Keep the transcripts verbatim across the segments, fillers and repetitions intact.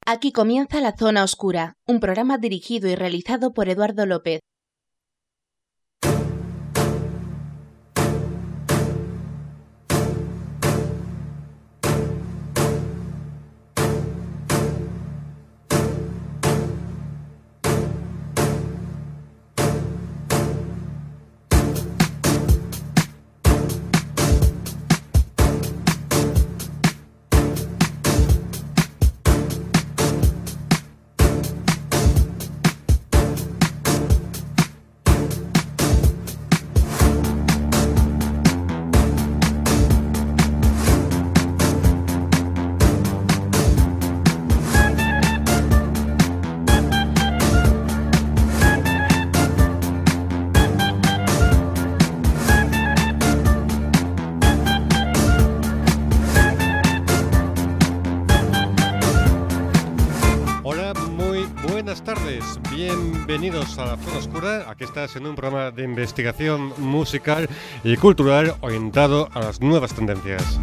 Aquí comienza La Zona Oscura, un programa dirigido y realizado por Eduardo López. Bienvenidos a La Zona Oscura. Aquí estás en un programa de investigación musical y cultural orientado a las nuevas tendencias.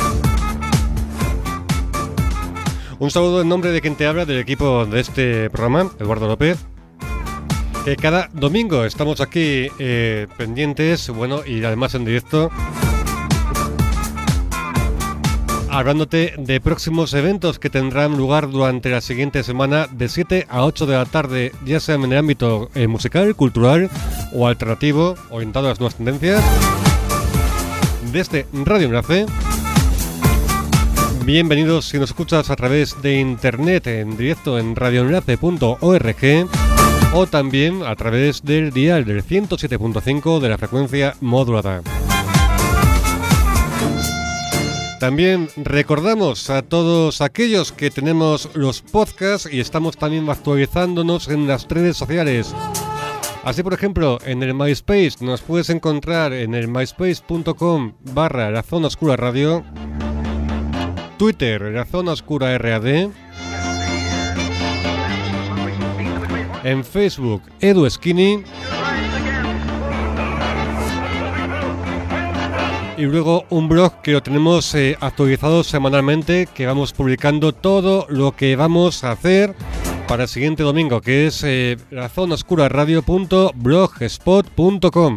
Un saludo en nombre de quien te habla, del equipo de este programa, Eduardo López. Que cada domingo estamos aquí eh, pendientes, bueno, y además en directo, hablándote de próximos eventos que tendrán lugar durante la siguiente semana de siete a ocho de la tarde, ya sea en el ámbito eh, musical, cultural o alternativo, orientado a las nuevas tendencias. Desde Radio Enlace. Bienvenidos si nos escuchas a través de internet en directo en radio enlace punto org o también a través del dial del ciento siete punto cinco de la frecuencia modulada. También recordamos a todos aquellos que tenemos los podcasts y estamos también actualizándonos en las redes sociales. Así, por ejemplo, en el MySpace nos puedes encontrar en el myspace punto com barra La Zona Oscura Radio, Twitter, La Zona Oscura R A D, en Facebook, Edu Skinny, y luego un blog que lo tenemos eh, actualizado semanalmente, que vamos publicando todo lo que vamos a hacer para el siguiente domingo, que es eh, la zona oscura radio punto blogspot punto com.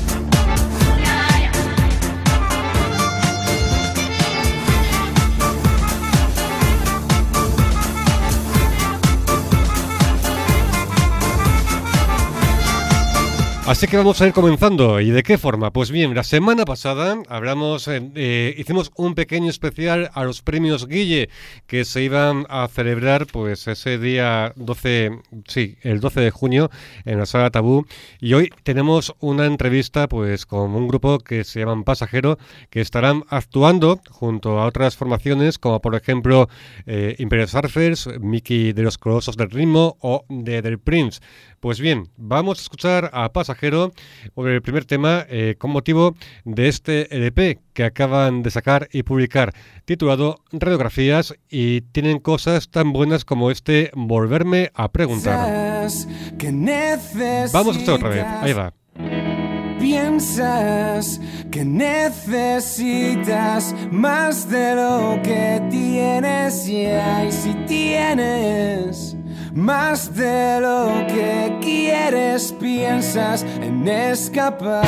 Así que vamos a ir comenzando. ¿Y de qué forma? Pues bien, la semana pasada hablamos, eh, eh, hicimos un pequeño especial a los premios Guille que se iban a celebrar pues ese día doce, sí, el doce de junio en la Sala Tabú. Y hoy tenemos una entrevista pues con un grupo que se llaman Pasajero, que estarán actuando junto a otras formaciones como por ejemplo eh, Imperial Surfers, Mickey de los Colosos del Ritmo o de Del Prince. Pues bien, vamos a escuchar a Pasajero por el primer tema eh, con motivo de este L P que acaban de sacar y publicar, titulado Radiografías, y tienen cosas tan buenas como este Volverme a Preguntar. Vamos a escuchar otra vez, ahí va. Piensas que necesitas más de lo que tienes ya, y si tienes más de lo que quieres, piensas en escapar.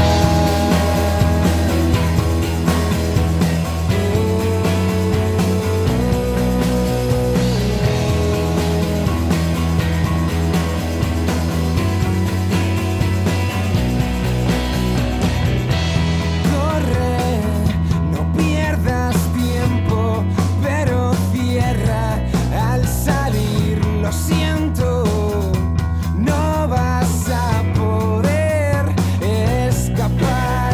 Escapar.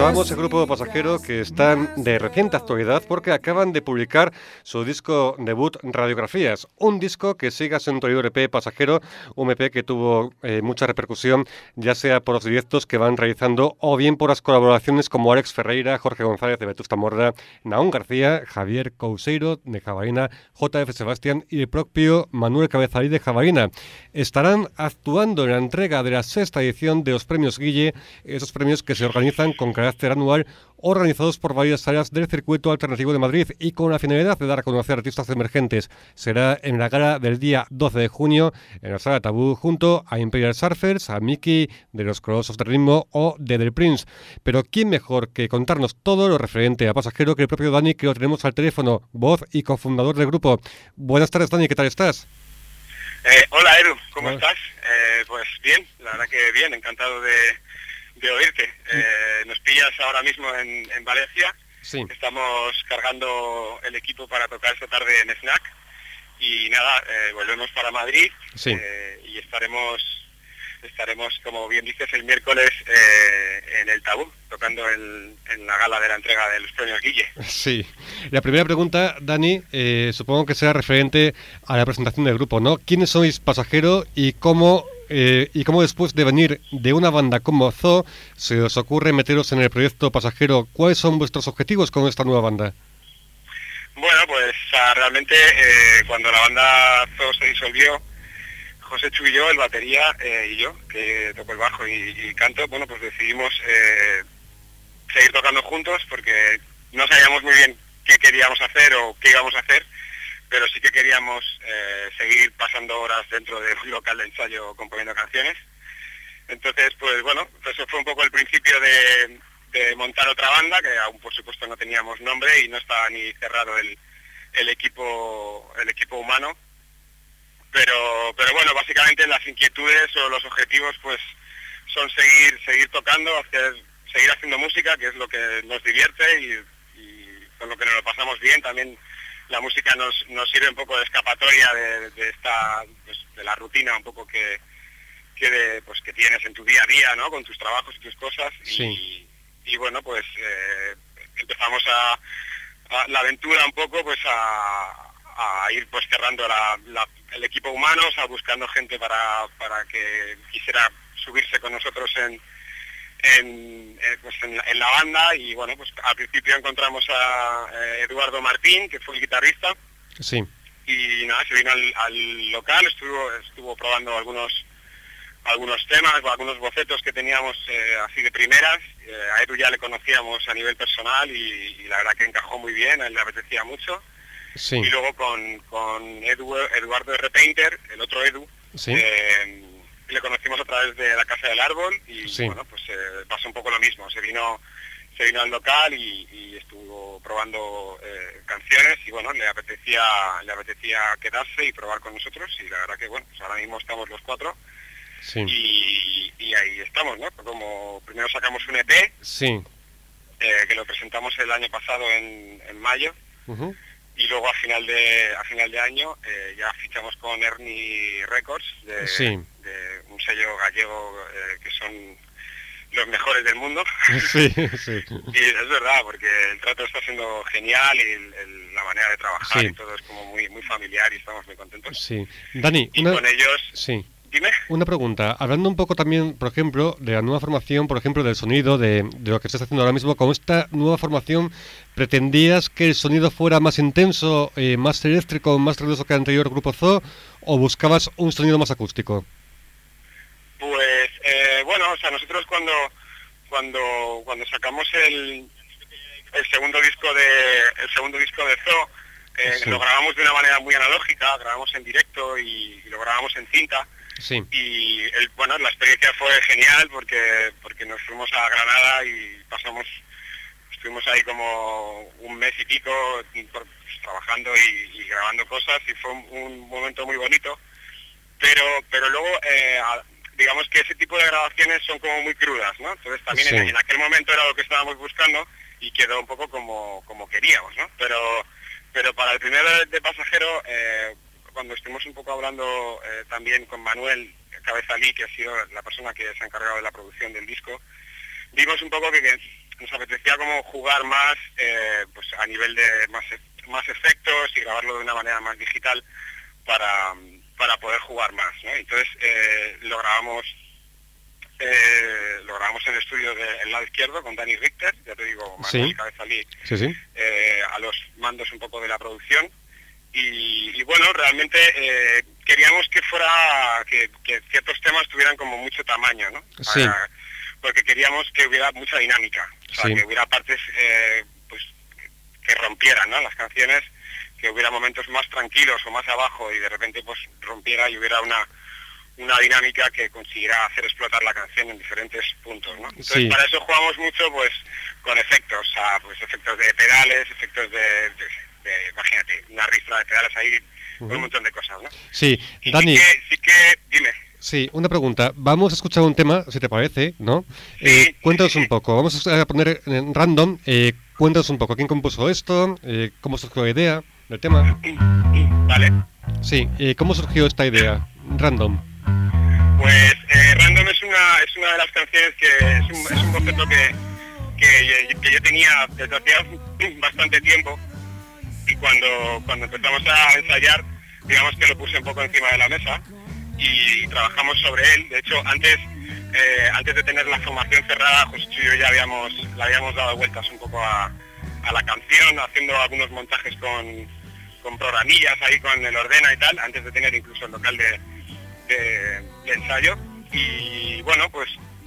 Escuchábamos el grupo Pasajero, que están de reciente actualidad porque acaban de publicar su disco debut Radiografías, un disco que sigue siendo el E P Pasajero, un E P que tuvo eh, mucha repercusión, ya sea por los directos que van realizando o bien por las colaboraciones como Alex Ferreira, Jorge González de Vetusta Morla, Naón García, Javier Couseiro de Jabalina, J F Sebastián y el propio Manuel Cabezalí de Jabalina. Estarán actuando en la entrega de la sexta edición de los Premios Guille, esos premios que se organizan con carácter anual, organizados por varias áreas del circuito alternativo de Madrid y con la finalidad de dar a conocer artistas emergentes. Será en la gala del día doce de junio en la Sala Tabú junto a Imperial Surfers, a Miki de los Colosos del Ritmo o de The Prince. Pero ¿quién mejor que contarnos todo lo referente a Pasajero que el propio Dani, que lo tenemos al teléfono, voz y cofundador del grupo? Buenas tardes, Dani, ¿qué tal estás? Eh, hola, Edu, ¿cómo Hola. estás? Eh, pues bien, la verdad que bien, encantado de, de oírte. Eh, nos pillas ahora mismo en, en Valencia. Sí. Estamos cargando el equipo para tocar esta tarde en Snack y nada, eh, volvemos para Madrid. Sí. eh, y estaremos, estaremos, como bien dices, el miércoles eh, en el Tabú, tocando en, en la gala de la entrega de los premios Guille. Sí. La primera pregunta, Dani, eh, supongo que será referente a la presentación del grupo, ¿no? ¿Quiénes sois Pasajero y cómo, eh, y cómo después de venir de una banda como Zoo se os ocurre meteros en el proyecto Pasajero? ¿Cuáles son vuestros objetivos con esta nueva banda? Bueno, pues ah, realmente eh, cuando la banda Zoo se disolvió, José Chu y yo, el batería, eh, y yo, que toco el bajo y, y canto, bueno, pues decidimos eh, seguir tocando juntos porque no sabíamos muy bien qué queríamos hacer o qué íbamos a hacer, pero sí que queríamos eh, seguir pasando horas dentro de un local de ensayo componiendo canciones. Entonces, pues bueno, eso fue un poco el principio de, de montar otra banda, que aún por supuesto no teníamos nombre y no estaba ni cerrado el, el equipo el equipo humano. Pero, pero bueno, básicamente las inquietudes o los objetivos pues son seguir seguir tocando, hacer, seguir haciendo música, que es lo que nos divierte y, y con lo que nos lo pasamos bien. También la música nos, nos sirve un poco de escapatoria de, de esta pues, de la rutina un poco que, que, de, pues, que tienes en tu día a día, ¿no? Con tus trabajos y tus cosas. Sí. Y, y bueno, pues eh, empezamos a, a la aventura un poco pues a, a ir pues cerrando la, la el equipo humano, o sea, buscando gente para, para que quisiera subirse con nosotros en, en, eh, pues en, la, en la banda. Y bueno, pues al principio encontramos a eh, Eduardo Martín, que fue el guitarrista. Sí. Y nada, se vino al, al local, estuvo estuvo probando algunos algunos temas, o algunos bocetos que teníamos eh, así de primeras. Eh, a Edu ya le conocíamos a nivel personal y, y la verdad que encajó muy bien, a él le apetecía mucho. Sí. Y luego con, con Edu, Eduardo R. Painter, el otro Edu, Sí. eh, le conocimos a través de la Casa del Árbol y Sí. bueno, pues eh, pasó un poco lo mismo, se vino se vino al local y, y estuvo probando eh, canciones y bueno, le apetecía le apetecía quedarse y probar con nosotros y la verdad que bueno, pues ahora mismo estamos los cuatro Sí. y, y ahí estamos, ¿no? Como primero sacamos un E P Sí. eh, que lo presentamos el año pasado en, en mayo. Ujú. Y luego a final de a final de año eh, ya fichamos con Ernie Records, de, Sí. de un sello gallego eh, que son los mejores del mundo. Sí, sí. Y es verdad, porque el trato está siendo genial y el- el- la manera de trabajar Sí. y todo es como muy muy familiar y estamos muy contentos. Sí. Dani, Y una... con ellos, Sí. dime. Una pregunta, hablando un poco también, por ejemplo, de la nueva formación, por ejemplo, del sonido, de, de lo que estás haciendo ahora mismo, con esta nueva formación, ¿pretendías que el sonido fuera más intenso, eh, más eléctrico, más ruidoso que el anterior Grupo Zoo, o buscabas un sonido más acústico? Pues eh, bueno, o sea, nosotros cuando cuando cuando sacamos el, el segundo disco de el segundo disco de Zoo, eh, Sí. lo grabamos de una manera muy analógica, grabamos en directo y, y lo grabamos en cinta. Sí, Y el, bueno, la experiencia fue genial porque porque nos fuimos a Granada y pasamos, estuvimos ahí como un mes y pico por- pues, trabajando y, y grabando cosas y fue un, un momento muy bonito. Pero pero luego, eh, a- digamos que ese tipo de grabaciones son como muy crudas, ¿no? Entonces también Sí. en, en aquel momento era lo que estábamos buscando y quedó un poco como, como queríamos, ¿no? Pero pero para el primer de Pasajero, eh, cuando estuvimos un poco hablando eh, también con Manuel Cabezalí, que ha sido la persona que se ha encargado de la producción del disco, vimos un poco que, que nos apetecía como jugar más eh, pues a nivel de más, más efectos y grabarlo de una manera más digital para, para poder jugar más, ¿no? Entonces eh, lo grabamos eh, lo grabamos en el estudio del lado izquierdo con Dani Richter, ya te digo, Manuel sí. Cabezalí, sí, sí. Eh, a los mandos un poco de la producción. Y, y bueno, realmente eh, queríamos que fuera, que, que ciertos temas tuvieran como mucho tamaño, ¿no? Sí. Para, porque queríamos que hubiera mucha dinámica, o sea, sí. que hubiera partes eh, pues que, que rompieran, ¿no? Las canciones, que hubiera momentos más tranquilos o más abajo y de repente pues rompiera y hubiera una una dinámica que consiguiera hacer explotar la canción en diferentes puntos, ¿no? Entonces sí. para eso jugamos mucho pues con efectos, o sea, pues efectos de pedales, efectos de, de, de imagínate, una ristra de pedales ahí, uh-huh. un montón de cosas, ¿no? Sí, y Dani. Sí que, sí que, dime. Sí, una pregunta. Vamos a escuchar un tema, si te parece, ¿no? Sí, eh, cuéntanos sí, sí. un poco. Vamos a poner en random. Eh, cuéntanos un poco. ¿Quién compuso esto? Eh, ¿Cómo surgió la idea del tema? Vale. Sí, eh, ¿cómo surgió esta idea? Random. Pues eh, Random es una es una de las canciones que es un, es un concepto que, que, que yo tenía desde hacía bastante tiempo y cuando, cuando empezamos a ensayar, digamos que lo puse un poco encima de la mesa y trabajamos sobre él. De hecho, antes eh, antes de tener la formación cerrada, José y yo ya habíamos, le habíamos dado vueltas un poco a, a la canción, haciendo algunos montajes con, con programillas ahí con el Ordena y tal, antes de tener incluso el local de De, de ensayo. Y bueno, pues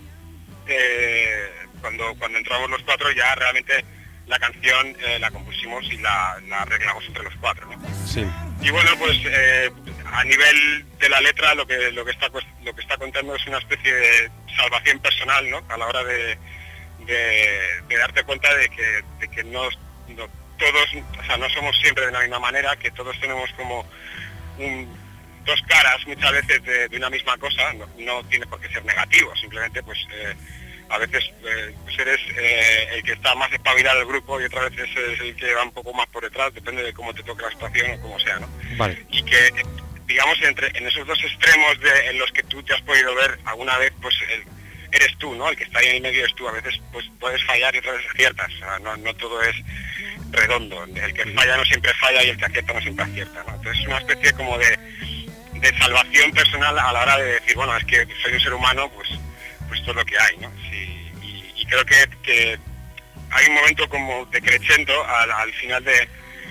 eh, cuando cuando entramos los cuatro ya realmente la canción eh, la compusimos y la, la arreglamos entre los cuatro, ¿no? Sí. Y bueno, pues eh, a nivel de la letra lo que lo que está lo que está contando es una especie de salvación personal, ¿no? A la hora de, de, de darte cuenta de que, de que no, no todos, o sea, no somos siempre de la misma manera, que todos tenemos como un dos caras muchas veces de, de una misma cosa, no, no tiene por qué ser negativo, simplemente pues eh, a veces eh, pues eres eh, el que está más espabilado del grupo y otras veces es el que va un poco más por detrás, depende de cómo te toque la situación o como sea, ¿no? Vale. Y que, digamos, entre en esos dos extremos de, en los que tú te has podido ver alguna vez, pues el, eres tú, ¿no? El que está ahí en el medio eres tú, a veces pues puedes fallar y otras veces aciertas, o sea, no, no todo es redondo, el que falla no siempre falla y el que acierta no siempre acierta, ¿no? Entonces es una especie como de de salvación personal a la hora de decir, bueno, es que soy un ser humano, pues pues esto es lo que hay, ¿no? Sí, y, y creo que, que hay un momento como de crescendo al, al final de,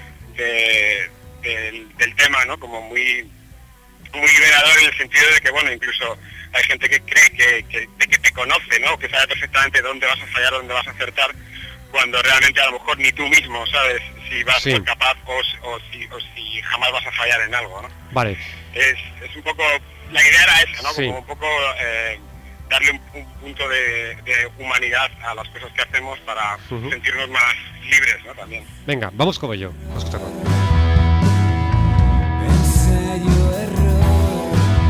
de del, del tema, ¿no? Como muy muy liberador en el sentido de que, bueno, incluso hay gente que cree que, que, de que te conoce, ¿no? Que sabe perfectamente dónde vas a fallar, dónde vas a acertar, cuando realmente a lo mejor ni tú mismo sabes si vas sí. a ser capaz o, o, si, o si jamás vas a fallar en algo, ¿no? Vale. Es, es un poco, la idea era esa, ¿no? Sí. Como un poco eh, darle un, un punto de, de humanidad a las cosas que hacemos para uh-huh. sentirnos más libres, ¿no? También. Venga, vamos con ello. Vamos a escucharlo. Ensayo, error.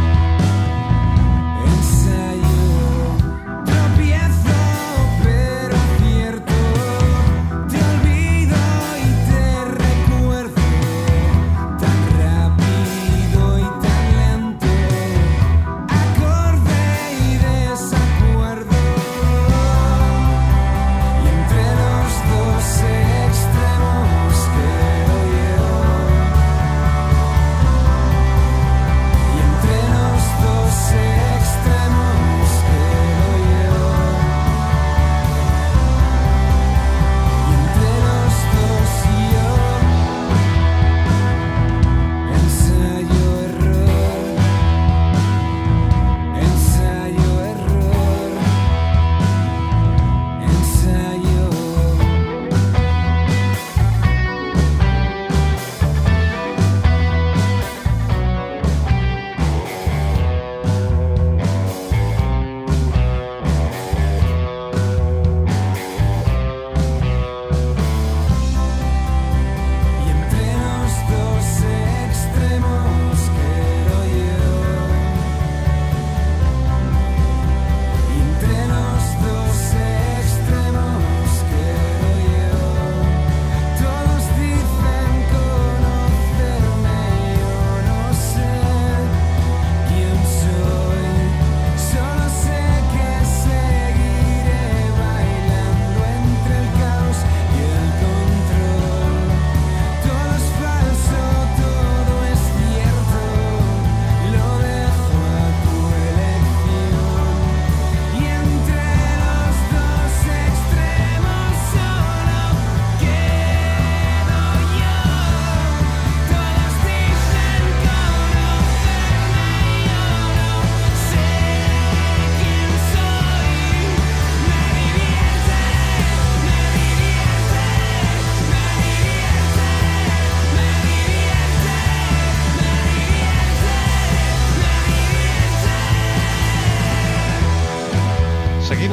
Ensayo, tropiezo, pero cierto. Te olvido y te recuerdo. Tan rápido y tan lento. Acorde y desacuerdo. Y entre los dos extremos quedo yo.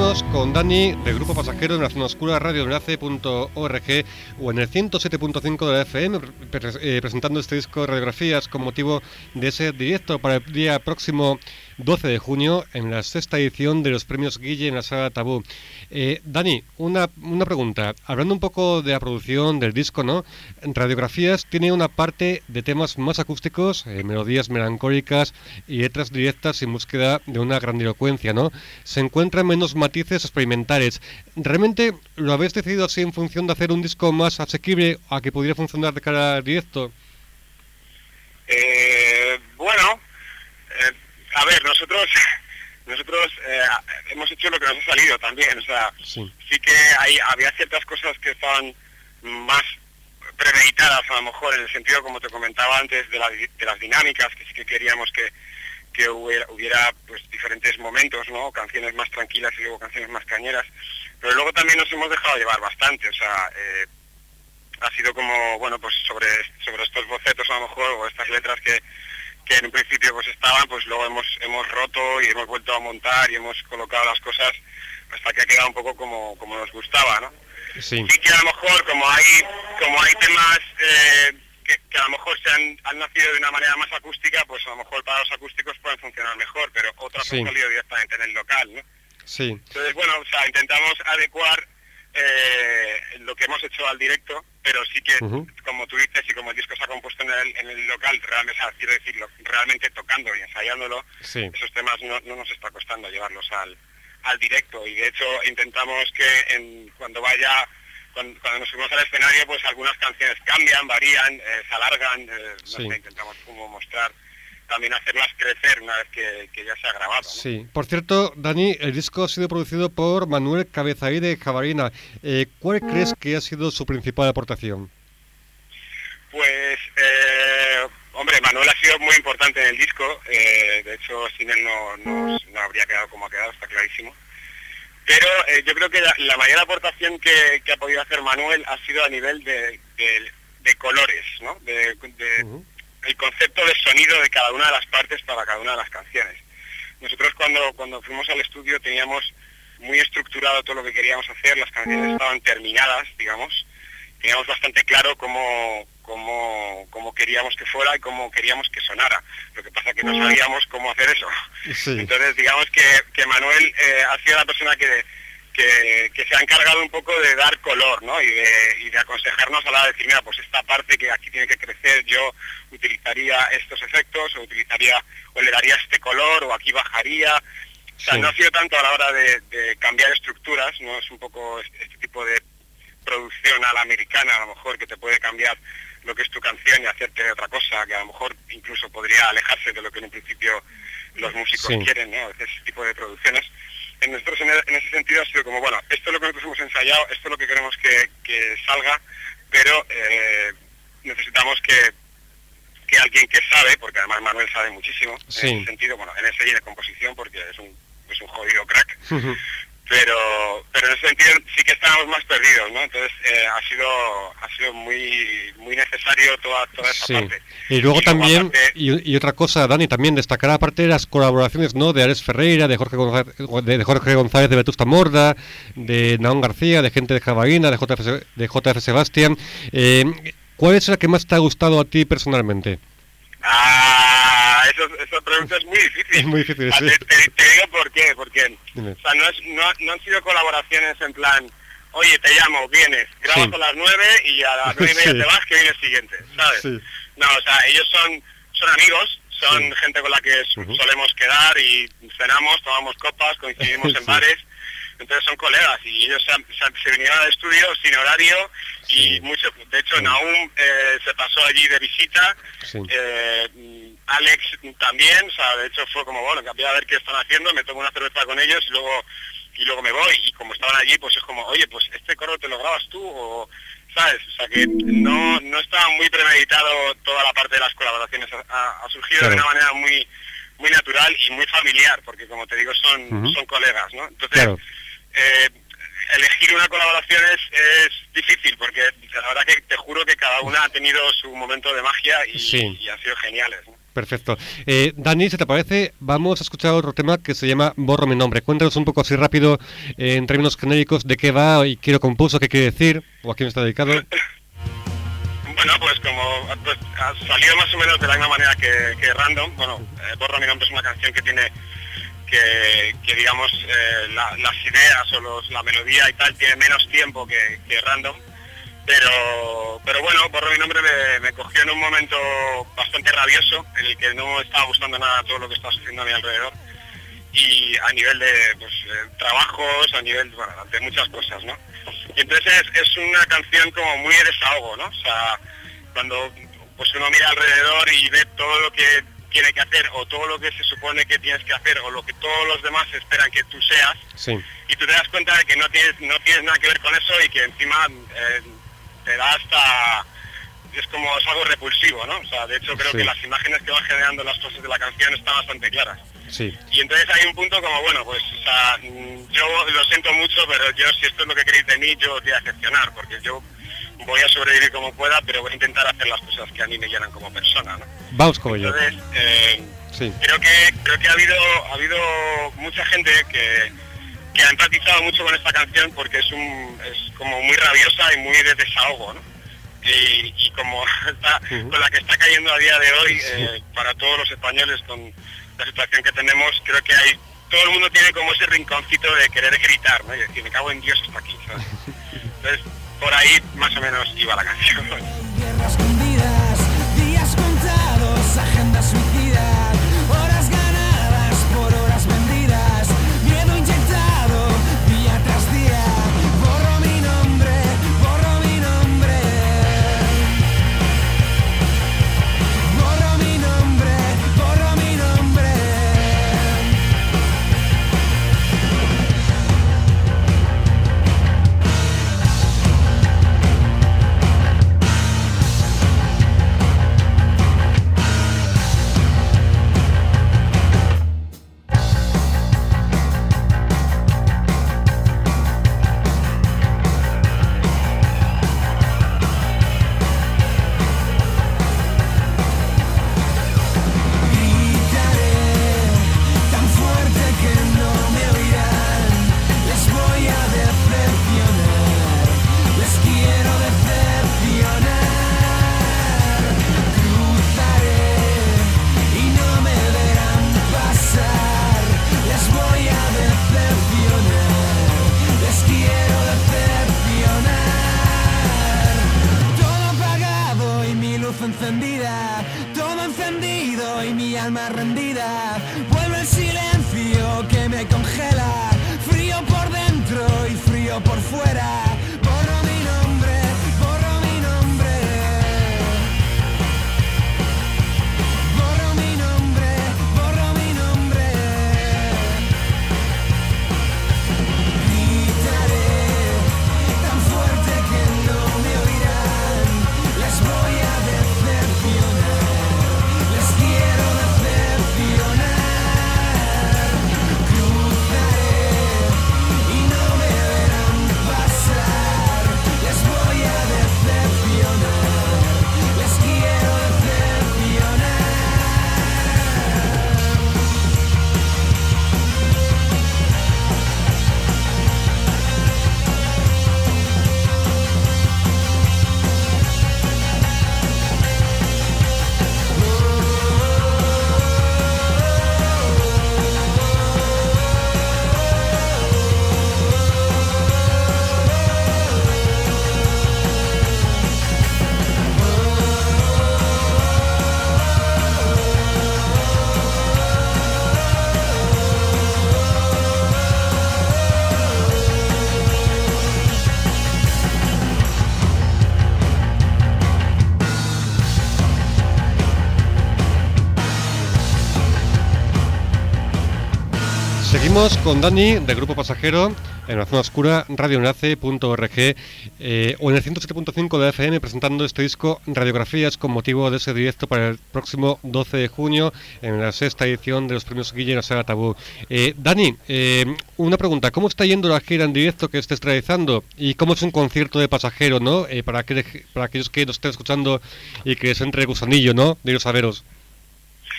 seguimos con Dani del Grupo Pasajero en la Zona Oscura, radio enlace punto org o en el ciento siete punto cinco de la F M, pre eh, presentando este disco de radiografías con motivo de ese directo para el día próximo doce de junio en la sexta edición de los premios Guille en la Sala Tabú. Eh, Dani, una, una pregunta. Hablando un poco de la producción del disco, ¿no? Radiografías tiene una parte de temas más acústicos, eh, melodías melancólicas y letras directas sin búsqueda de una grandilocuencia, ¿no? Se encuentran menos matices experimentales. ¿Realmente lo habéis decidido así en función de hacer un disco más asequible a que pudiera funcionar de cara al directo? Eh, bueno, eh, a ver, nosotros nosotros eh, hemos hecho lo que nos ha salido también, o sea, sí, sí que hay, había ciertas cosas que estaban más premeditadas a lo mejor, en el sentido, como te comentaba antes, de, la, de las dinámicas, que sí que queríamos que, que hubiera, hubiera pues diferentes momentos, ¿no? Canciones más tranquilas y luego canciones más cañeras, pero luego también nos hemos dejado llevar bastante, o sea, eh, ha sido como, bueno, pues sobre, sobre estos bocetos a lo mejor, o estas letras que que en un principio pues estaban, pues luego hemos hemos roto y hemos vuelto a montar y hemos colocado las cosas hasta que ha quedado un poco como como nos gustaba, ¿no? Sí. Sí que a lo mejor como hay como hay temas eh, que, que a lo mejor se han, han nacido de una manera más acústica, pues a lo mejor para los acústicos pueden funcionar mejor, pero otras sí han salido directamente en el local, ¿no? Sí. Entonces, bueno, o sea, intentamos adecuar eh, lo que hemos hecho al directo, pero sí que, uh-huh, como tú dices, y como el disco se ha compuesto en el, en el local, realmente, o sea, quiero decirlo, realmente tocando y ensayándolo, sí, esos temas no, no nos está costando llevarlos al, al directo, y de hecho intentamos que en, cuando vaya, cuando, cuando nos subimos al escenario, pues algunas canciones cambian, varían, eh, se alargan, eh, no sí sé, intentamos como mostrar, también hacerlas crecer una vez que, que ya se ha grabado, ¿no? Sí. Por cierto, Dani, el disco ha sido producido por Manuel Cabezaí de Jabalina. Eh, ¿Cuál crees que ha sido su principal aportación? Pues, eh, hombre, Manuel ha sido muy importante en el disco. Eh, de hecho, sin él no, no, no habría quedado como ha quedado, está clarísimo. Pero eh, yo creo que la, la mayor aportación que, que ha podido hacer Manuel ha sido a nivel de, de, de colores, ¿no? De, de, uh-huh, el concepto de sonido de cada una de las partes para cada una de las canciones. Nosotros cuando cuando fuimos al estudio teníamos muy estructurado todo lo que queríamos hacer, las canciones estaban terminadas, digamos, teníamos bastante claro cómo, cómo, cómo queríamos que fuera y cómo queríamos que sonara. Lo que pasa es que no sabíamos cómo hacer eso. Sí. Entonces digamos que, que Manuel eh, ha sido la persona que, que, que se ha encargado un poco de dar color, ¿no? Y de, y de aconsejarnos a la hora de decir, mira, pues esta parte que aquí tiene que crecer, yo utilizaría estos efectos, o utilizaría, o le daría este color, o aquí bajaría. O sea, sí, no ha sido tanto a la hora de, de cambiar estructuras, no es un poco este, este tipo de producción a la americana, a lo mejor, que te puede cambiar lo que es tu canción y hacerte otra cosa, que a lo mejor incluso podría alejarse de lo que en un principio los músicos sí quieren, ¿no? Ese tipo de producciones. En nosotros en, en ese sentido ha sido como, bueno, esto es lo que nosotros hemos ensayado, esto es lo que queremos que, que salga, pero eh, necesitamos que, que alguien que sabe, porque además Manuel sabe muchísimo, sí, en ese sentido, bueno, en ese y en composición, porque es un, es un jodido crack, uh-huh, pero pero en ese sentido sí que estábamos más perdidos, ¿no? Entonces eh, ha sido ha sido muy muy necesario toda toda esa sí parte. Y luego y también, luego aparte, y, y otra cosa, Dani, también destacar aparte de las colaboraciones, ¿no? De Alex Ferreira, de Jorge González, de Jorge González de Vetusta Morda, de Naón García, de gente de Jabalina, de J F, de J F Sebastián. Eh, ¿Cuál es la que más te ha gustado a ti personalmente? Ah, eso, esa pregunta es muy difícil. Es muy difícil, sí. Te, te, te digo por qué, porque o sea, no, es, no, no han sido colaboraciones en plan, oye, te llamo, vienes, grabas sí a las nueve y a las nueve y media sí te vas, que viene el siguiente, ¿sabes? Sí. No, o sea, ellos son son amigos, son sí gente con la que uh-huh solemos quedar y cenamos, tomamos copas, coincidimos en sí bares. Entonces son colegas y ellos se, se, se vinieron al estudio sin horario y sí mucho, de hecho sí Naum eh, se pasó allí de visita, sí eh, Alex también, o sea, de hecho fue como, bueno, voy a ver qué están haciendo, me tomo una cerveza con ellos y luego y luego me voy, y como estaban allí pues es como, oye, pues este coro te lo grabas tú, o ¿sabes? O sea que no no estaba muy premeditado toda la parte de las colaboraciones, ha, ha surgido claro de una manera muy muy natural y muy familiar, porque como te digo son, uh-huh son colegas, ¿no? Entonces claro Eh, elegir una colaboración es, es difícil, porque la verdad que te juro que cada una ha tenido su momento de magia y, sí y ha sido geniales, ¿no? Perfecto. Eh, Dani, si te parece, vamos a escuchar otro tema que se llama Borro mi nombre. Cuéntanos un poco así rápido, eh, en términos genéricos, de qué va y qué lo compuso, qué quiere decir, o a quién está dedicado. Bueno, pues como pues, ha salido más o menos de la misma manera que, que Random. Bueno, eh, Borro mi nombre es una canción que tiene, que, que digamos, eh, la, las ideas o los, la melodía y tal, tiene menos tiempo que, que Random. Pero pero bueno, Borro mi nombre me, me cogió en un momento bastante rabioso, en el que no estaba gustando nada todo lo que estaba sucediendo a mi alrededor, y a nivel de pues, eh, trabajos, a nivel bueno, de muchas cosas, ¿no? Y entonces es, es una canción como muy de desahogo, ¿no? O sea, cuando pues uno mira alrededor y ve todo lo que tiene que hacer, o todo lo que se supone que tienes que hacer, o lo que todos los demás esperan que tú seas, sí. Y tú te das cuenta de que no tienes no tienes nada que ver con eso, y que encima eh, te da hasta... es como es algo repulsivo, ¿no? O sea, de hecho creo sí. que las imágenes que van generando las cosas de la canción están bastante claras. Sí. Y entonces hay un punto como, bueno, pues, o sea, yo lo siento mucho, pero yo, si esto es lo que queréis de mí, yo os voy a decepcionar, porque yo voy a sobrevivir como pueda, pero voy a intentar hacer las cosas que a mí me llenan como persona, ¿no? Vamos con ello. Entonces, eh, sí. creo que creo que ha habido ha habido mucha gente que, que ha empatizado mucho con esta canción, porque es un es como muy rabiosa y muy de desahogo, ¿no? Y, y como está, uh-huh. con la que está cayendo a día de hoy, eh, sí. para todos los españoles, con la situación que tenemos, creo que hay todo el mundo tiene como ese rinconcito de querer gritar, ¿no? Y decir, me cago en Dios hasta aquí, ¿sabes? Entonces, por ahí más o menos iba la canción. Guerras escondidas, días contados, agenda suicida, horas ganadas por horas vendidas, miedo inyectado día tras día. Borro mi nombre, borro mi nombre, borro mi nombre, borro mi nombre. Encendida, todo encendido y mi alma rendida. Vuelve el silencio que me congela, frío por dentro y frío por fuera. Borro mi nombre, borro mi nombre, borro mi nombre, borro mi nombre. Gritaré tan fuerte que no me oirán, les voy a Seguimos con Dani, del Grupo Pasajero, en la zona oscura, radio enlace punto org, eh, o en el ciento siete punto cinco de F M, presentando este disco Radiografías, con motivo de ese directo para el próximo doce de junio, en la sexta edición de los premios Guille en la Sala Tabú. Eh, Dani, eh, una pregunta, ¿cómo está yendo la gira en directo que estés realizando? ¿Y cómo es un concierto de Pasajero, no? Eh, para, que, para aquellos que nos estén escuchando y que les entre gusanillo, ¿no? De ir a veros.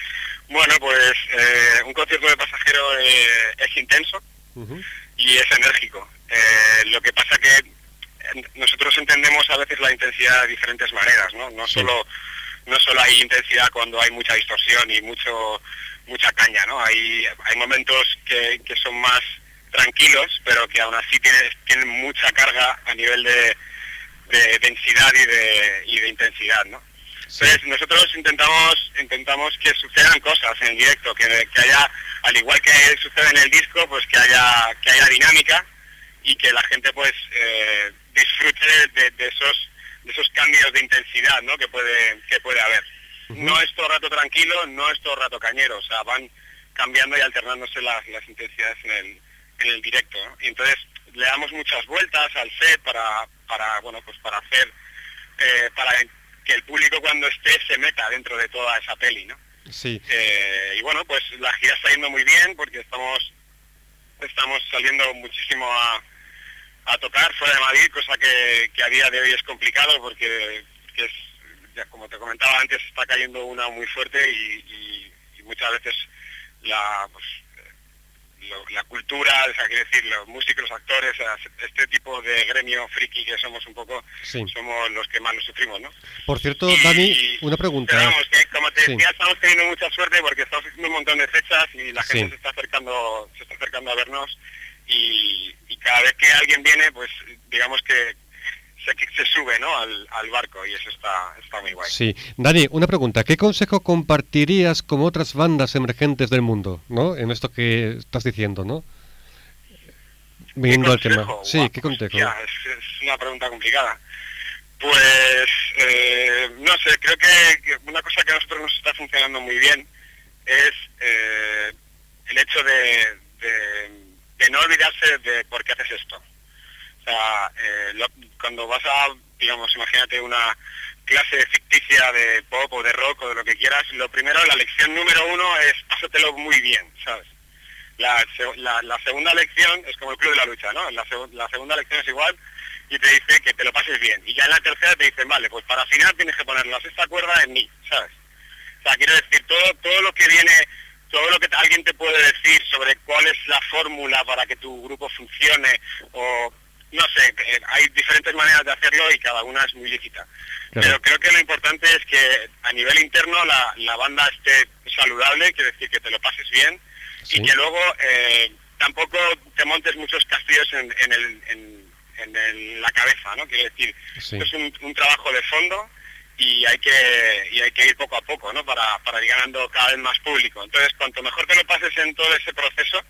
Bueno, pues eh, un concierto de Pasajero eh, es intenso uh-huh. y es enérgico. Eh, lo que pasa que nosotros entendemos a veces la intensidad de diferentes maneras, ¿no? No sí. solo no solo hay intensidad cuando hay mucha distorsión y mucho mucha caña, ¿no? Hay hay momentos que, que son más tranquilos, pero que aún así tienen, tienen mucha carga a nivel de, de densidad y de, y de intensidad, ¿no? Sí. Entonces nosotros intentamos intentamos que sucedan cosas en el directo, que, que haya, al igual que sucede en el disco, pues que haya que haya dinámica y que la gente pues eh, disfrute de, de, de esos de esos cambios de intensidad, ¿no? que puede que puede haber. Uh-huh. No es todo rato tranquilo, no es todo rato cañero, o sea, van cambiando y alternándose las, las intensidades en el en el directo, ¿no? Y entonces le damos muchas vueltas al set para para bueno pues para hacer eh, para que el público cuando esté se meta dentro de toda esa peli, ¿no? Sí. Eh, y bueno, pues la gira está yendo muy bien porque estamos estamos saliendo muchísimo a, a tocar fuera de Madrid, cosa que, que a día de hoy es complicado porque que es, ya como te comentaba antes, está cayendo una muy fuerte y, y, y muchas veces la pues, lo, la cultura, o sea, quiero decir, los músicos, los actores, este tipo de gremio friki que somos un poco, sí. somos los que más lo sufrimos, ¿no? Por cierto, y, Dani, una pregunta. Pero vamos, que como te decía, sí. estamos teniendo mucha suerte porque estamos haciendo un montón de fechas y la gente sí. se está acercando, se está acercando a vernos y, y cada vez que alguien viene, pues digamos que se, se sube, ¿no? al, al barco y eso está, está muy guay. Sí. Dani, una pregunta. ¿Qué consejo compartirías con otras bandas emergentes del mundo, ¿no? En esto que estás diciendo, ¿no? Viniendo al tema. Sí, wow, ¿qué consejo? Ya, es, es una pregunta complicada. Pues, eh, no sé, creo que, que una cosa que a nosotros nos está funcionando muy bien es eh, el hecho de, de, de no olvidarse de por qué haces esto. O sea, eh, lo, cuando vas a, digamos, imagínate una clase ficticia de pop o de rock o de lo que quieras, lo primero, la lección número uno es pásatelo muy bien, ¿sabes? La, la, la segunda lección es como el club de la lucha, ¿no? La, la segunda lección es igual y te dice que te lo pases bien. Y ya en la tercera te dicen, vale, pues para afinar tienes que poner la sexta cuerda en mi, ¿sabes? O sea, quiero decir, todo todo lo que viene, todo lo que alguien te puede decir sobre cuál es la fórmula para que tu grupo funcione o... No sé, hay diferentes maneras de hacerlo y cada una es muy lícita. Claro. Pero creo que lo importante es que a nivel interno la, la banda esté saludable, quiere decir que te lo pases bien, ¿sí? Y que luego eh, tampoco te montes muchos castillos en, en, el, en, en el, la cabeza, ¿no? Quiere decir, sí. Esto es un, un trabajo de fondo y hay que y hay que ir poco a poco, ¿no? Para, para ir ganando cada vez más público. Entonces, cuanto mejor te lo pases en todo ese proceso,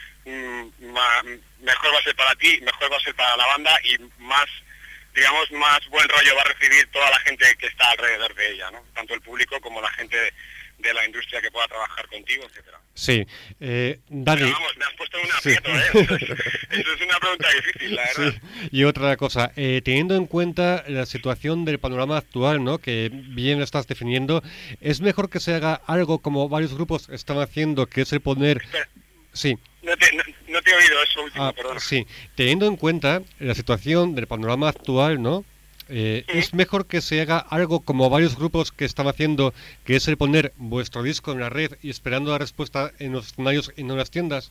mejor va a ser para ti, mejor va a ser para la banda y más, digamos, más buen rollo va a recibir toda la gente que está alrededor de ella, ¿no? Tanto el público como la gente de, de la industria que pueda trabajar contigo, etcétera. Sí, eh, Dani... Pero vamos, me has puesto un aprieto, sí. ¿eh? Eso es, eso es una pregunta difícil, la verdad. Sí. Y otra cosa, eh, teniendo en cuenta la situación del panorama actual, ¿no? Que bien lo estás definiendo, ¿es mejor que se haga algo como varios grupos están haciendo, que es el poner... Espera. Sí. No te, no, no te he oído eso último, ah, perdón. Sí, teniendo en cuenta la situación del panorama actual, ¿no? Eh, ¿Sí? Es mejor que se haga algo como varios grupos que están haciendo, que es el poner vuestro disco en la red y esperando la respuesta en los escenarios y no en las tiendas.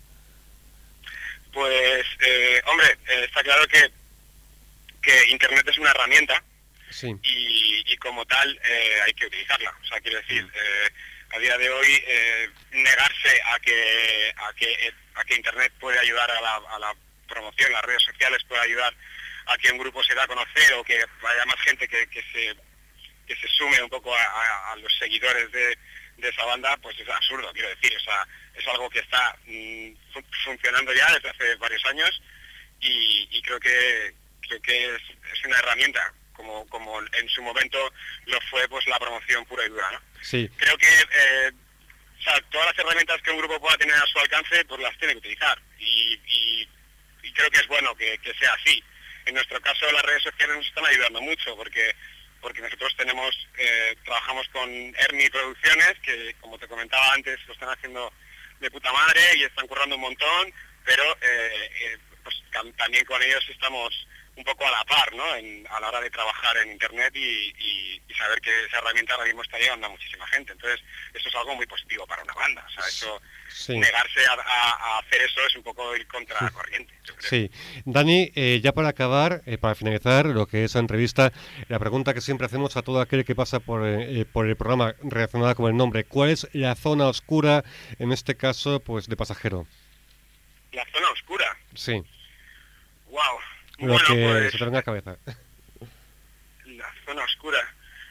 Pues, eh, hombre, eh, está claro que, que Internet es una herramienta, sí. y, y como tal eh, hay que utilizarla. O sea, quiero decir... Eh, a día de hoy eh, negarse a que a que a que Internet puede ayudar a la, a la promoción, las redes sociales puede ayudar a que un grupo se dé a conocer o que haya más gente que, que se que se sume un poco a, a, a los seguidores de, de esa banda, pues es absurdo, quiero decir. O sea, es algo que está mm, fun funcionando ya desde hace varios años y, y creo que creo que es, es una herramienta. Como, como en su momento lo fue pues la promoción pura y dura, ¿no? Sí. Creo que eh, o sea, todas las herramientas que un grupo pueda tener a su alcance, pues las tiene que utilizar. Y, y, y creo que es bueno que, que sea así. En nuestro caso las redes sociales nos están ayudando mucho porque porque nosotros tenemos eh, trabajamos con Ernie Producciones, que como te comentaba antes lo están haciendo de puta madre y están currando un montón, pero eh, eh, pues también con ellos estamos un poco a la par, ¿no? En, a la hora de trabajar en Internet y, y, y saber que esa herramienta ahora mismo está llegando a muchísima gente. Entonces, eso es algo muy positivo para una banda. O sea, eso, sí. negarse a, a, a hacer eso es un poco ir contra la corriente, yo creo. Sí. Dani, eh, ya para acabar, eh, para finalizar lo que es la entrevista, la pregunta que siempre hacemos a todo aquel que pasa por, eh, por el programa relacionada con el nombre, ¿cuál es la zona oscura, en este caso, pues de Pasajero? La zona oscura. Sí. Wow. Lo bueno, que pues, se te venga a la cabeza. La zona oscura.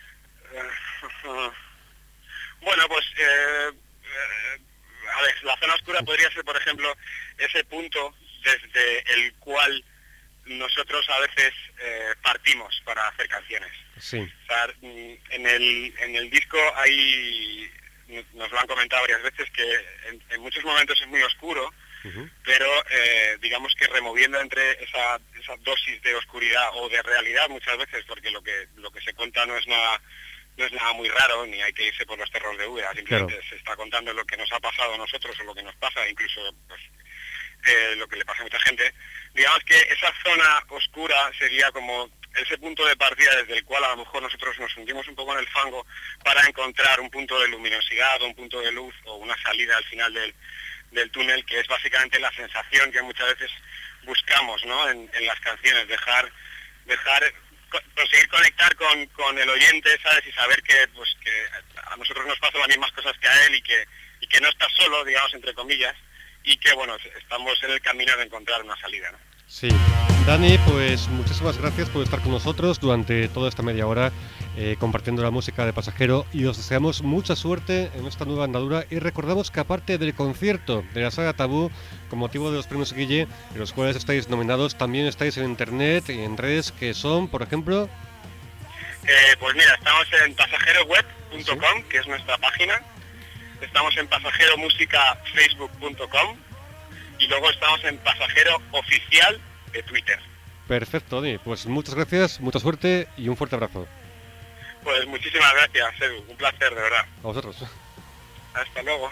Bueno, pues, eh, eh, a ver, la zona oscura podría ser, por ejemplo, ese punto desde el cual nosotros a veces eh, partimos para hacer canciones. Sí. O sea, en el, en el disco hay, nos lo han comentado varias veces, que en, en muchos momentos es muy oscuro, uh-huh. pero eh, digamos que removiendo entre esa, esa dosis de oscuridad o de realidad muchas veces, porque lo que lo que se cuenta no es nada no es nada muy raro, ni hay que irse por los terrores de Úbeda, simplemente claro. se está contando lo que nos ha pasado a nosotros o lo que nos pasa, incluso pues, eh, lo que le pasa a mucha gente. Digamos que esa zona oscura sería como ese punto de partida desde el cual a lo mejor nosotros nos hundimos un poco en el fango para encontrar un punto de luminosidad o un punto de luz o una salida al final del, del túnel, que es básicamente la sensación que muchas veces buscamos, ¿no? en, en las canciones, dejar dejar conseguir conectar con, con el oyente, ¿sabes? Y saber que pues que a nosotros nos pasan las mismas cosas que a él y que y que no está solo, digamos, entre comillas, y que, bueno, estamos en el camino de encontrar una salida, ¿no? Sí. Dani, pues muchísimas gracias por estar con nosotros durante toda esta media hora eh, compartiendo la música de Pasajero, y os deseamos mucha suerte en esta nueva andadura, y recordamos que aparte del concierto de la saga Tabú con motivo de los premios Guille, en los cuales estáis nominados, también estáis en internet y en redes que son, por ejemplo... Eh, pues mira, estamos en pasajeroweb punto com, ¿sí? que es nuestra página. Estamos en pasajeromusica facebook punto com y luego estamos en Pasajero Oficial de Twitter. Perfecto, Dani. Pues muchas gracias, mucha suerte y un fuerte abrazo. Pues muchísimas gracias, Edu. Un placer, de verdad. A vosotros. Hasta luego.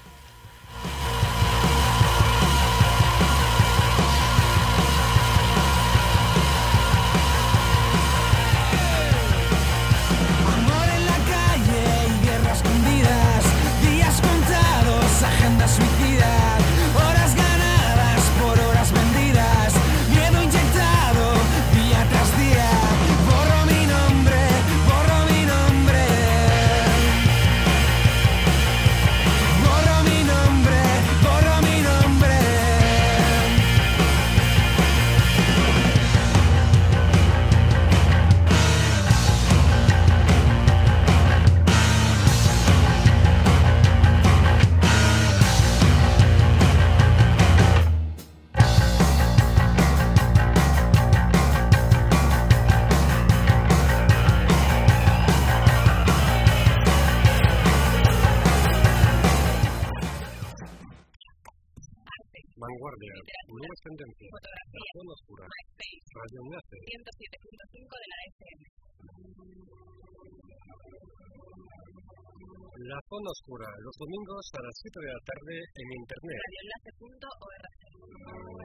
Amor en la calle y guerras escondidas, días contados, agenda suicida, horas ganadas por horas vendidas, miedo inyectado día tras día. Borro mi nombre, borro mi nombre, borro mi nombre, borro mi nombre. Vanguardia, nuevas tendencias, la zona oscura, Radio Enlace, ciento siete punto cinco de la F M. La zona oscura, los domingos a las siete de la tarde en internet. radioenlace punto org.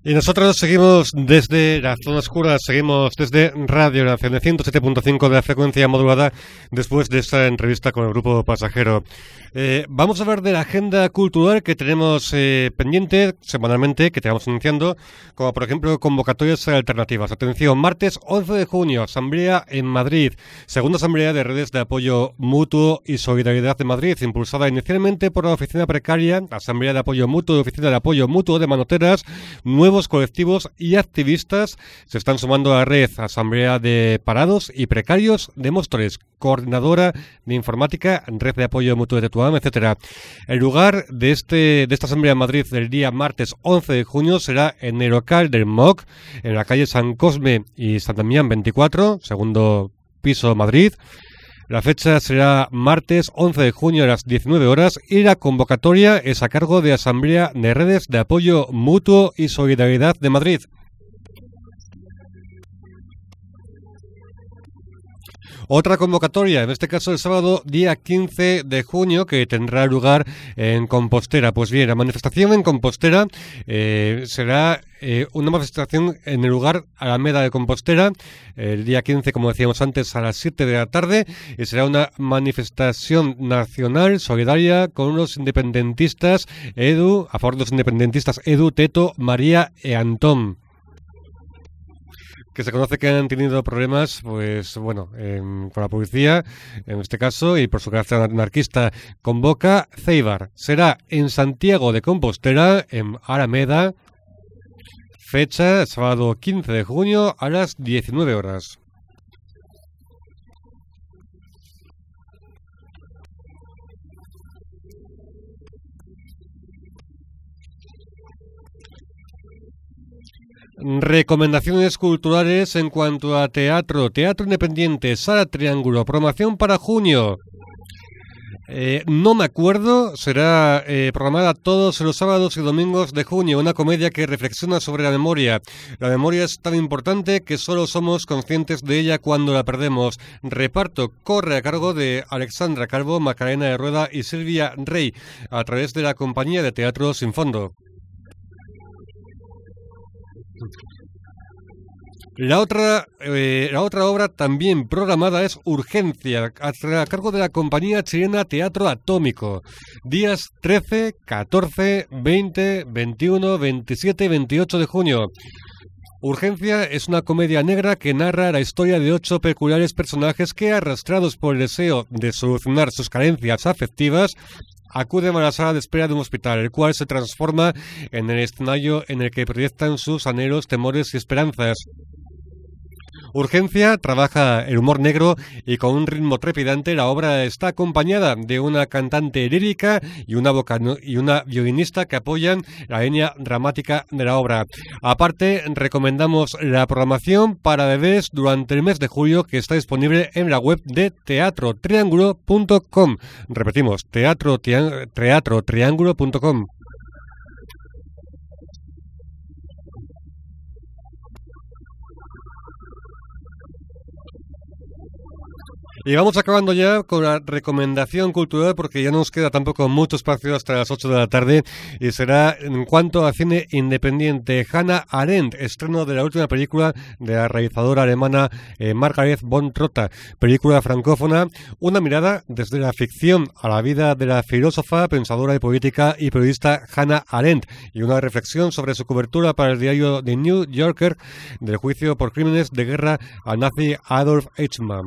Y nosotros seguimos desde la zona oscura, seguimos desde Radio Nacional ciento siete punto cinco de la frecuencia modulada después de esta entrevista con el Grupo Pasajero. Eh, vamos a hablar de la agenda cultural que tenemos eh, pendiente semanalmente, que te vamos anunciando, como por ejemplo convocatorias alternativas. Atención, martes once de junio, asamblea en Madrid, segunda asamblea de redes de apoyo mutuo y solidaridad de Madrid, impulsada inicialmente por la Oficina Precaria, asamblea de apoyo mutuo y Oficina de apoyo mutuo de Manoteras, nuevos colectivos y activistas se están sumando a la red, asamblea de parados y precarios de Móstoles, coordinadora de informática, red de apoyo mutuo de Tetuán, etcétera. El lugar de este de esta asamblea en Madrid del día martes once de junio será en el local del M O C, en la calle San Cosme y San Damián veinticuatro, segundo piso, Madrid. La fecha será martes once de junio a las diecinueve horas y la convocatoria es a cargo de Asamblea de Redes de Apoyo Mutuo y Solidaridad de Madrid. Otra convocatoria, en este caso el sábado día quince de junio, que tendrá lugar en Compostela. Pues bien, la manifestación en Compostela eh, será eh, una manifestación en el lugar Alameda de Compostela, el día quince, como decíamos antes, a las siete de la tarde, y será una manifestación nacional solidaria con los independentistas Edu, a favor de los independentistas Edu, Teto, María e Antón, que se conoce que han tenido problemas, pues bueno, en, con la policía, en este caso, y por su carácter anarquista. Convoca Ceibar. Será en Santiago de Compostela, en Alameda, fecha sábado quince de junio a las diecinueve horas. Recomendaciones culturales en cuanto a teatro, teatro independiente, Sala Triángulo, programación para junio. Eh, no me acuerdo, será eh, programada todos los sábados y domingos de junio, una comedia que reflexiona sobre la memoria. La memoria es tan importante que solo somos conscientes de ella cuando la perdemos. Reparto corre a cargo de Alexandra Calvo, Macarena de Rueda y Silvia Rey, a través de la compañía de teatro Sin Fondo. La otra, eh, la otra obra también programada es Urgencia, a cargo de la compañía chilena Teatro Atómico. Días trece, catorce, veinte, veintiuno, veintisiete y veintiocho de junio. Urgencia es una comedia negra que narra la historia de ocho peculiares personajes que, arrastrados por el deseo de solucionar sus carencias afectivas, acuden a la sala de espera de un hospital, el cual se transforma en el escenario en el que proyectan sus anhelos, temores y esperanzas. Urgencia trabaja el humor negro y con un ritmo trepidante. La obra está acompañada de una cantante lírica y una, vocano, y una violinista que apoyan la línea dramática de la obra. Aparte, recomendamos la programación para bebés durante el mes de julio, que está disponible en la web de teatro triángulo punto com. Repetimos, teatro triángulo punto com. Y vamos acabando ya con la recomendación cultural, porque ya no nos queda tampoco mucho espacio hasta las ocho de la tarde, y será en cuanto a cine independiente. Hannah Arendt, estreno de la última película de la realizadora alemana eh, Margaret von Trotta, película francófona, una mirada desde la ficción a la vida de la filósofa, pensadora y política y periodista Hannah Arendt, y una reflexión sobre su cobertura para el diario The New Yorker del juicio por crímenes de guerra al nazi Adolf Eichmann.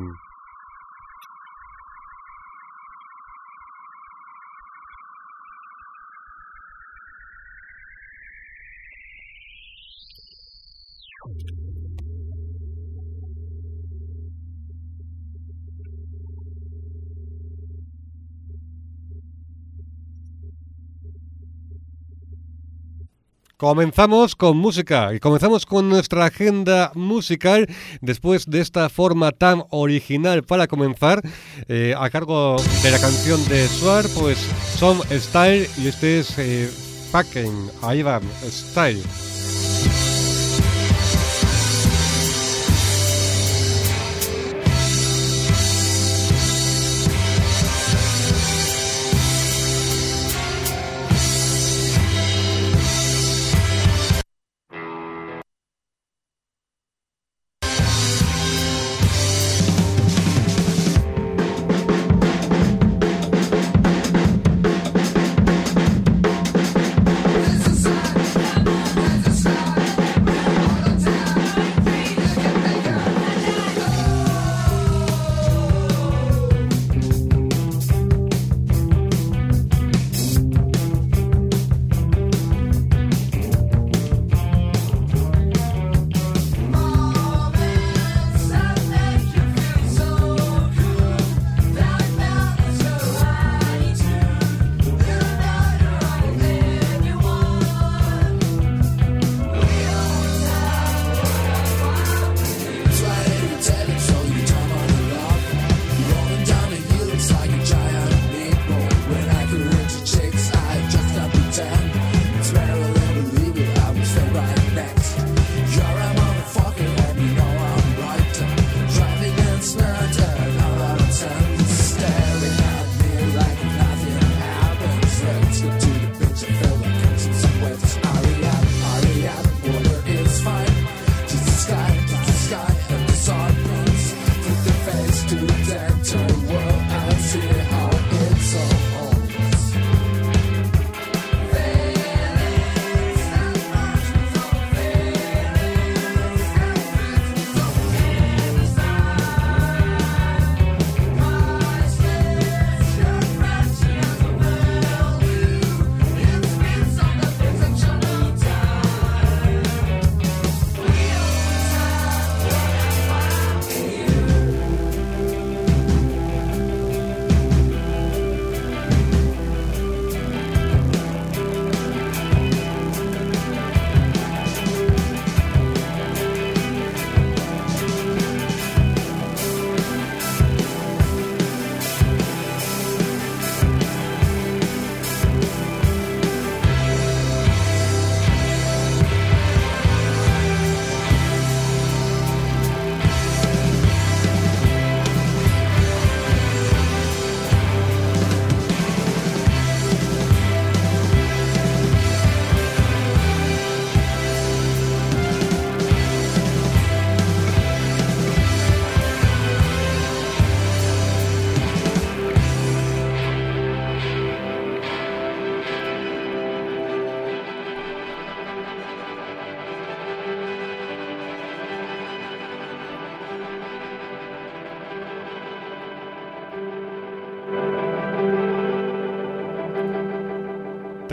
Comenzamos con música y comenzamos con nuestra agenda musical después de esta forma tan original para comenzar, eh, a cargo de la canción de Suar, pues Some Style, y este es eh, Fucking, ahí va, Style.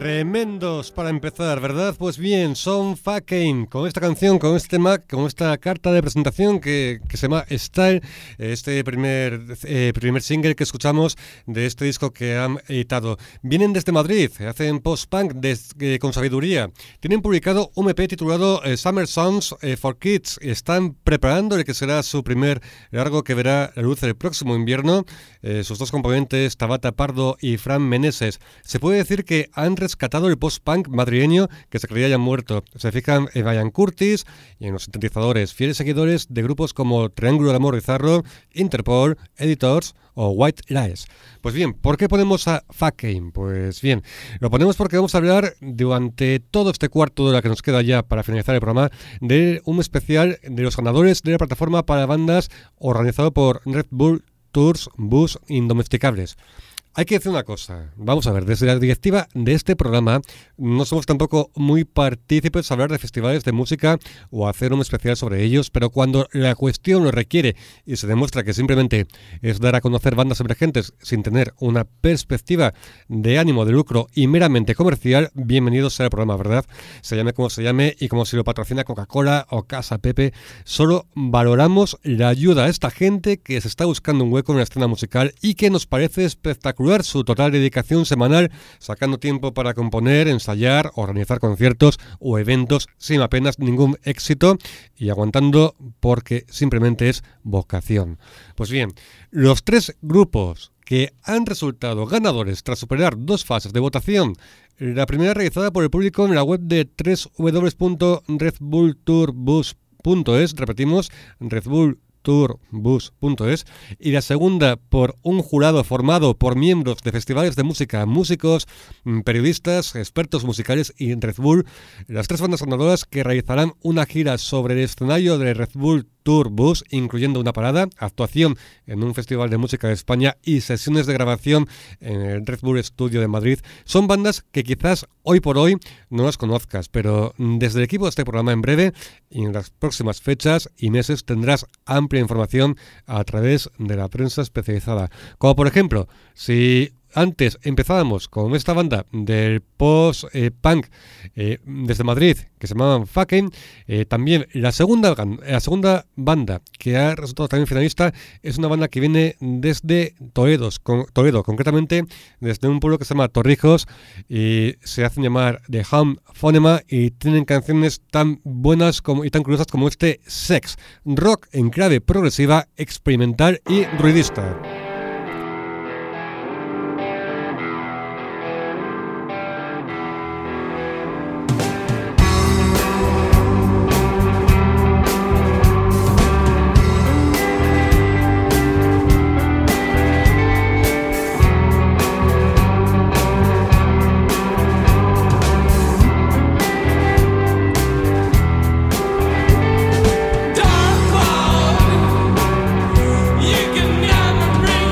Tremendos para empezar, ¿verdad? Pues bien, son Fucking, con esta canción, con este tema, con esta carta de presentación que, que se llama Style, este primer, eh, primer single que escuchamos de este disco que han editado. Vienen desde Madrid, hacen post-punk eh, con sabiduría. Tienen publicado un E P titulado eh, Summer Songs eh, for Kids. Están preparando el que será su primer largo que verá la luz el próximo invierno. Eh, sus dos componentes, Tabata Pardo y Fran Meneses. Se puede decir que han rescatado el post-punk madrileño que se creía ya muerto. Se fijan en Brian Curtis y en los sintetizadores, fieles seguidores de grupos como Triángulo de Amor Bizarro, Interpol, Editors o White Lies. Pues bien, ¿por qué ponemos a Fucking? Pues bien, lo ponemos porque vamos a hablar durante todo este cuarto de hora que nos queda ya para finalizar el programa de un especial de los ganadores de la plataforma para bandas organizado por Red Bull Tours Bus Indomesticables. Hay que decir una cosa, vamos a ver, desde la directiva de este programa no somos tampoco muy partícipes a hablar de festivales de música o hacer un especial sobre ellos, pero cuando la cuestión lo requiere y se demuestra que simplemente es dar a conocer bandas emergentes sin tener una perspectiva de ánimo de lucro y meramente comercial, bienvenido sea el programa, ¿verdad? Se llame como se llame y como si lo patrocina Coca-Cola o Casa Pepe, solo valoramos la ayuda a esta gente que se está buscando un hueco en la escena musical y que nos parece espectacular su total dedicación semanal, sacando tiempo para componer, ensayar, organizar conciertos o eventos sin apenas ningún éxito y aguantando porque simplemente es vocación. Pues bien, los tres grupos que han resultado ganadores tras superar dos fases de votación, la primera realizada por el público en la web de doble u doble u doble u punto red bull tour bus punto es, repetimos, Red Bull tourbus punto es, y la segunda por un jurado formado por miembros de festivales de música, músicos, periodistas, expertos musicales y Red Bull, las tres bandas ganadoras que realizarán una gira sobre el escenario de Red Bull Tour Bus, incluyendo una parada, actuación en un festival de música de España y sesiones de grabación en el Red Bull Studio de Madrid. Son bandas que quizás hoy por hoy no las conozcas, pero desde el equipo de este programa en breve y en las próximas fechas y meses tendrás amplia información a través de la prensa especializada. Como por ejemplo, si antes empezábamos con esta banda del post-punk eh, eh, desde Madrid, que se llamaban Fucking, eh, también la segunda, la segunda banda que ha resultado también finalista es una banda que viene desde Toledo, con, Toledo, concretamente desde un pueblo que se llama Torrijos, y se hacen llamar The Home Phonema y tienen canciones tan buenas como, y tan curiosas como este Sex, rock en clave progresiva, experimental y ruidista. You can never bring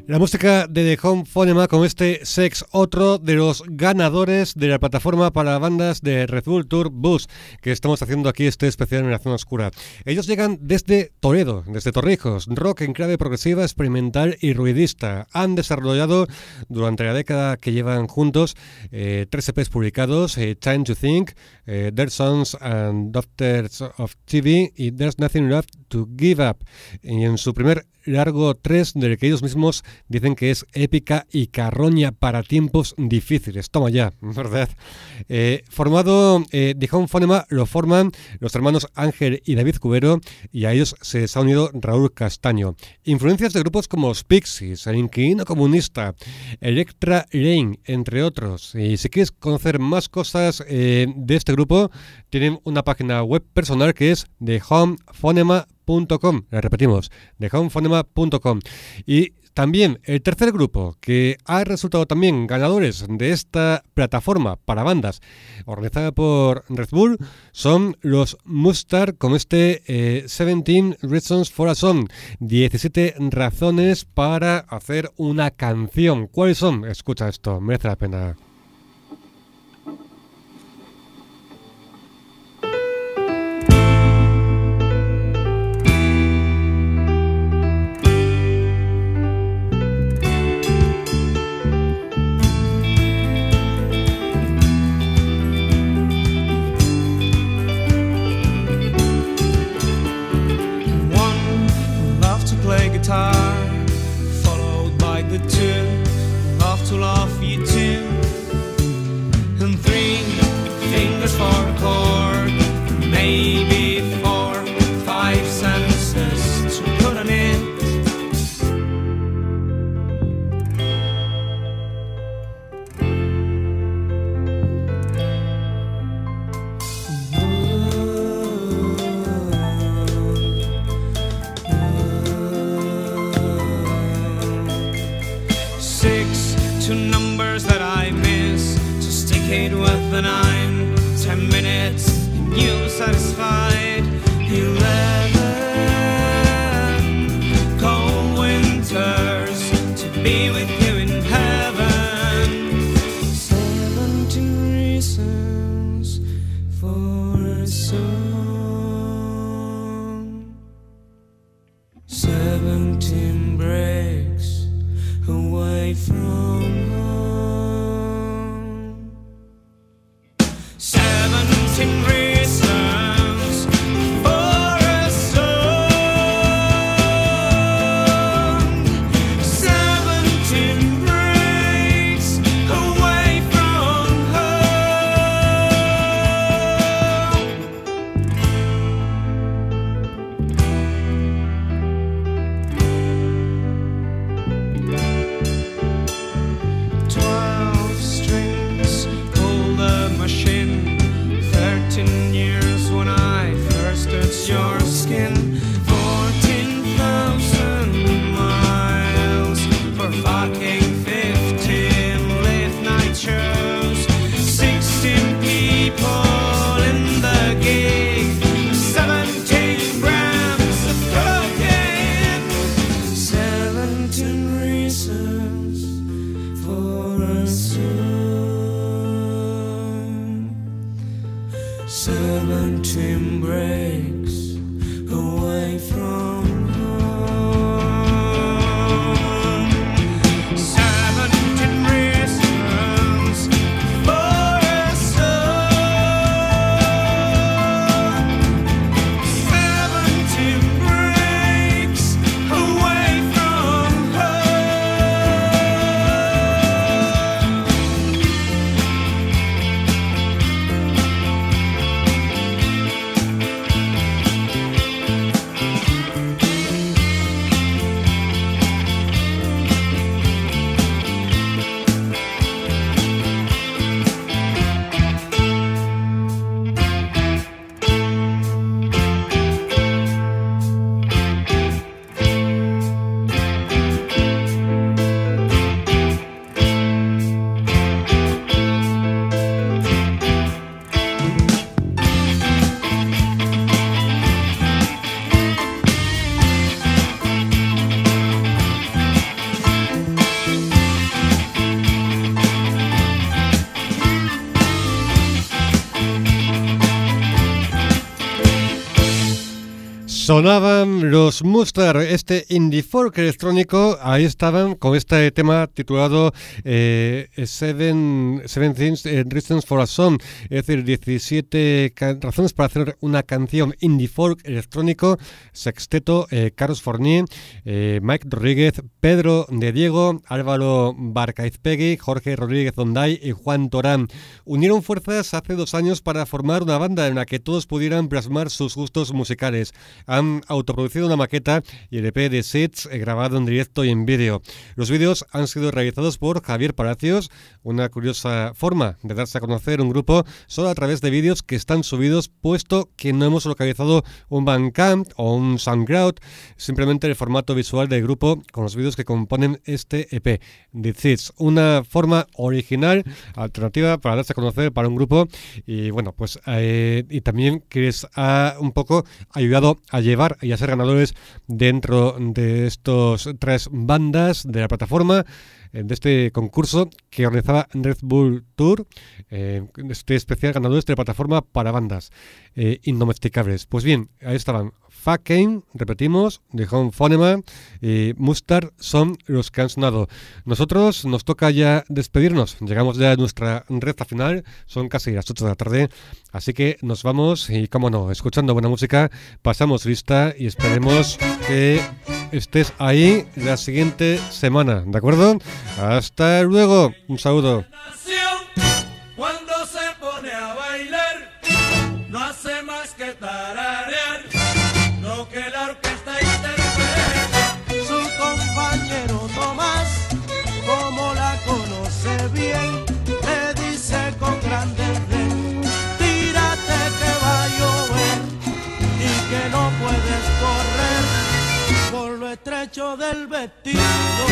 La música de The Home Phonema con este Sex, otro de los ganadores de la plataforma para bandas de Red Bull Tour Bus, que estamos haciendo aquí este especial en la zona oscura. Ellos llegan desde Toledo, desde Torrijos, rock en clave progresiva, experimental y ruidista. Han desarrollado durante la década que llevan juntos eh, tres E Pes publicados, eh, Time to Think, eh, Their Sons and Daughters of T V y There's Nothing Left to Give Up. Y en su primer largo tres, del que ellos mismos dicen que es épica y carroña para tiempos difíciles. Toma ya, ¿verdad? Eh, formado eh, The Home Phonema lo forman los hermanos Ángel y David Cubero, y a ellos se les ha unido Raúl Castaño. Influencias de grupos como los Pixies, El Inquilino Comunista, Electra Lane, entre otros. Y si quieres conocer más cosas eh, de este grupo, tienen una página web personal que es the home phonema punto com. La repetimos, the home phonema punto com. Y también el tercer grupo que ha resultado también ganadores de esta plataforma para bandas organizada por Red Bull son los Mustard, con este eh, seventeen Reasons for a Song, diecisiete razones para hacer una canción. ¿Cuáles son? Escucha esto, merece la pena. Guitar, followed by the two, love to love you too, and three fingers for a chord, maybe four, five sentences to put on it. With a nine, ten minutes, and you satisfied. Eleven cold winters to be with you in heaven. Seventeen reasons for a song. Seventeen breaks away from home. Seventeen reasons for a song. Seventeen breaks away from home. Twelve strings pull the machine. Thirteen years when I first touched your skin. Fourteen thousand miles for fucking fifteen late night shows. Sixteen people in the gig. Seventeen grams of cocaine. Seventeen reasons for a song. Seventeen breaks away from home. Seventeen reasons for a song. Seventeen breaks away from home. Sonaban los Mustard, este indie folk electrónico, ahí estaban con este tema titulado eh, Seven, Seven Things Reasons for a Song, es decir, diecisiete razones para hacer una canción indie folk electrónico. Sexteto, eh, Carlos Fournier, eh, Mike Rodríguez, Pedro de Diego, Álvaro Barcaizpegui, Jorge Rodríguez Donday y Juan Torán unieron fuerzas hace dos años para formar una banda en la que todos pudieran plasmar sus gustos musicales. Han autoproducido una maqueta y el E P de Seeds eh, grabado en directo y en vídeo. Los vídeos han sido realizados por Javier Palacios, una curiosa forma de darse a conocer un grupo solo a través de vídeos que están subidos, puesto que no hemos localizado un Bandcamp o un SoundCloud, simplemente el formato visual del grupo con los vídeos que componen este E P de Seeds. Una forma original, alternativa para darse a conocer para un grupo y bueno, pues eh, y también que les ha un poco ayudado a llevar y a ser ganadores dentro de estos tres bandas de la plataforma, de este concurso que organizaba Red Bull Tour, eh, este especial ganadores de la plataforma para bandas eh, indomesticables. Pues bien, ahí estaban Fucking, repetimos, The Home Phonema y Mustard son los que han sonado. Nosotros nos toca ya despedirnos, llegamos ya a nuestra recta final, son casi las ocho de la tarde, así que nos vamos y, cómo no, escuchando buena música, pasamos lista y esperemos que estés ahí la siguiente semana, ¿de acuerdo? Hasta luego, un saludo. Cuando se pone a bailar, no hace más que tararear lo que la orquesta interpreta. Su compañero Tomás, como la conoce bien, le dice con grande ren: tírate que va a llover y que no puedes correr por lo estrecho del vestido.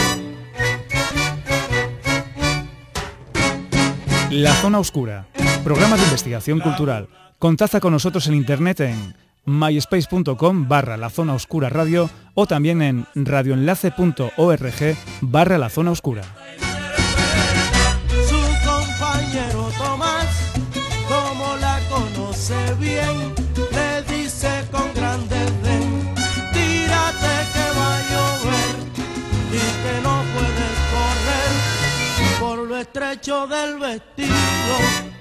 La Zona Oscura, programa de investigación cultural. Contacta con nosotros en internet en myspace.com barra la zona oscura radio o también en radioenlace.org barra la zona oscura. Su compañero Tomás, como la conoce bien, le dice con grande ren: tírate que va a llover y que no puedes correr por lo estrecho del vestido.